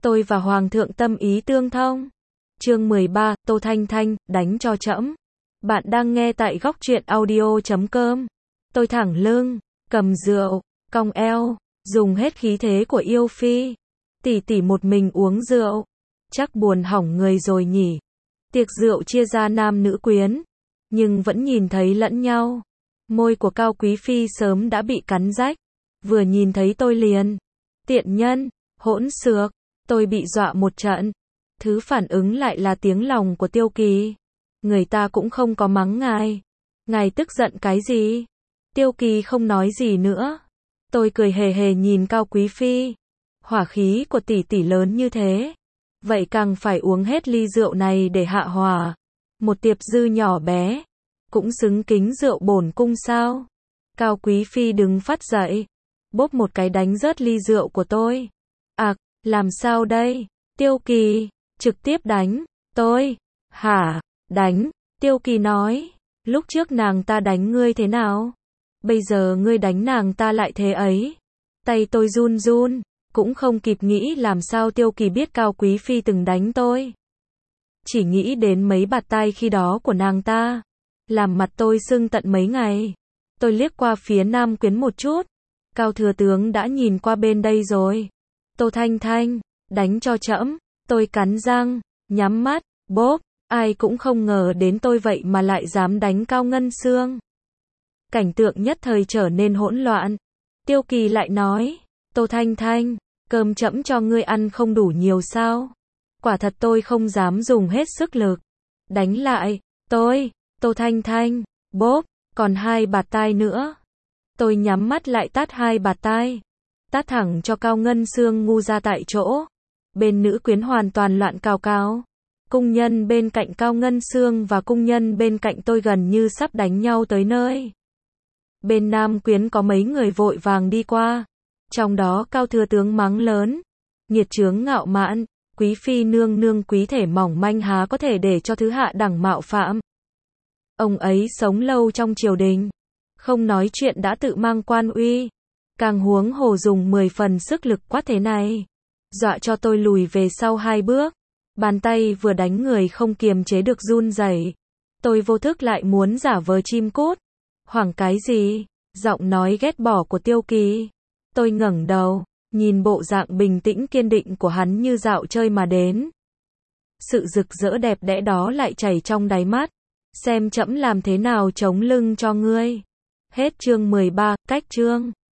Tôi và Hoàng thượng tâm ý tương thông. Chương 13, Tô Thanh Thanh, đánh cho trẫm. Bạn đang nghe tại góc truyện audio.com. Tôi thẳng lưng, cầm rượu, cong eo, dùng hết khí thế của yêu phi. Tỷ tỷ một mình uống rượu, chắc buồn hỏng người rồi nhỉ. Tiệc rượu chia ra nam nữ quyến, nhưng vẫn nhìn thấy lẫn nhau. Môi của Cao Quý Phi sớm đã bị cắn rách, vừa nhìn thấy tôi liền. Tiện nhân, hỗn xược, tôi bị dọa một trận. Thứ phản ứng lại là tiếng lòng của Tiêu Kỳ. Người ta cũng không có mắng ngài. Ngài tức giận cái gì? Tiêu Kỳ không nói gì nữa. Tôi cười hề hề nhìn Cao Quý Phi. Hỏa khí của tỷ tỷ lớn như thế, vậy càng phải uống hết ly rượu này để hạ hỏa. Một tiệp dư nhỏ bé, cũng xứng kính rượu bổn cung sao? Cao Quý Phi đứng phát dậy, bóp một cái đánh rớt ly rượu của tôi. Làm sao đây? Tiêu Kỳ, trực tiếp đánh, tôi. Hả? Đánh? Tiêu Kỳ nói, lúc trước nàng ta đánh ngươi thế nào? Bây giờ ngươi đánh nàng ta lại thế ấy. Tay tôi run run, cũng không kịp nghĩ làm sao Tiêu Kỳ biết Cao Quý Phi từng đánh tôi. Chỉ nghĩ đến mấy bạt tai khi đó của nàng ta, làm mặt tôi sưng tận mấy ngày. Tôi liếc qua phía Nam Quyến một chút, Cao thừa tướng đã nhìn qua bên đây rồi. Tô Thanh Thanh, đánh cho trẫm. Tôi cắn răng, nhắm mắt, bốp, ai cũng không ngờ đến tôi vậy mà lại dám đánh Cao Ngân Xương. Cảnh tượng nhất thời trở nên hỗn loạn. Tiêu Kỳ lại nói, Tô Thanh Thanh, cơm trẫm cho ngươi ăn không đủ nhiều sao? Quả thật tôi không dám dùng hết sức lực. Đánh lại, tôi, Tô Thanh Thanh, bốp, còn 2 bạt tai nữa. Tôi nhắm mắt lại tát 2 bạt tai. Tát thẳng cho Cao Ngân Xương ngu ra tại chỗ. Bên nữ quyến hoàn toàn loạn cào cào. Cung nhân bên cạnh Cao Ngân Xương và cung nhân bên cạnh tôi gần như sắp đánh nhau tới nơi. Bên Nam Quyến có mấy người vội vàng đi qua. Trong đó Cao thừa tướng mắng lớn. Nghiệt chướng ngạo mạn, Quý Phi nương nương quý thể mỏng manh há có thể để cho thứ hạ đẳng mạo phạm. Ông ấy sống lâu trong triều đình, không nói chuyện đã tự mang quan uy. Càng huống hồ dùng 10 phần sức lực quát thế này, dọa cho tôi lùi về sau 2 bước. Bàn tay vừa đánh người không kiềm chế được run rẩy. Tôi vô thức lại muốn giả vờ chim cút. Hoảng cái gì? Giọng nói ghét bỏ của Tiêu Kỳ. Tôi ngẩng đầu, nhìn bộ dạng bình tĩnh kiên định của hắn như dạo chơi mà đến. Sự rực rỡ đẹp đẽ đó lại chảy trong đáy mắt. Xem trẫm làm thế nào chống lưng cho ngươi. Hết chương 13, cách chương.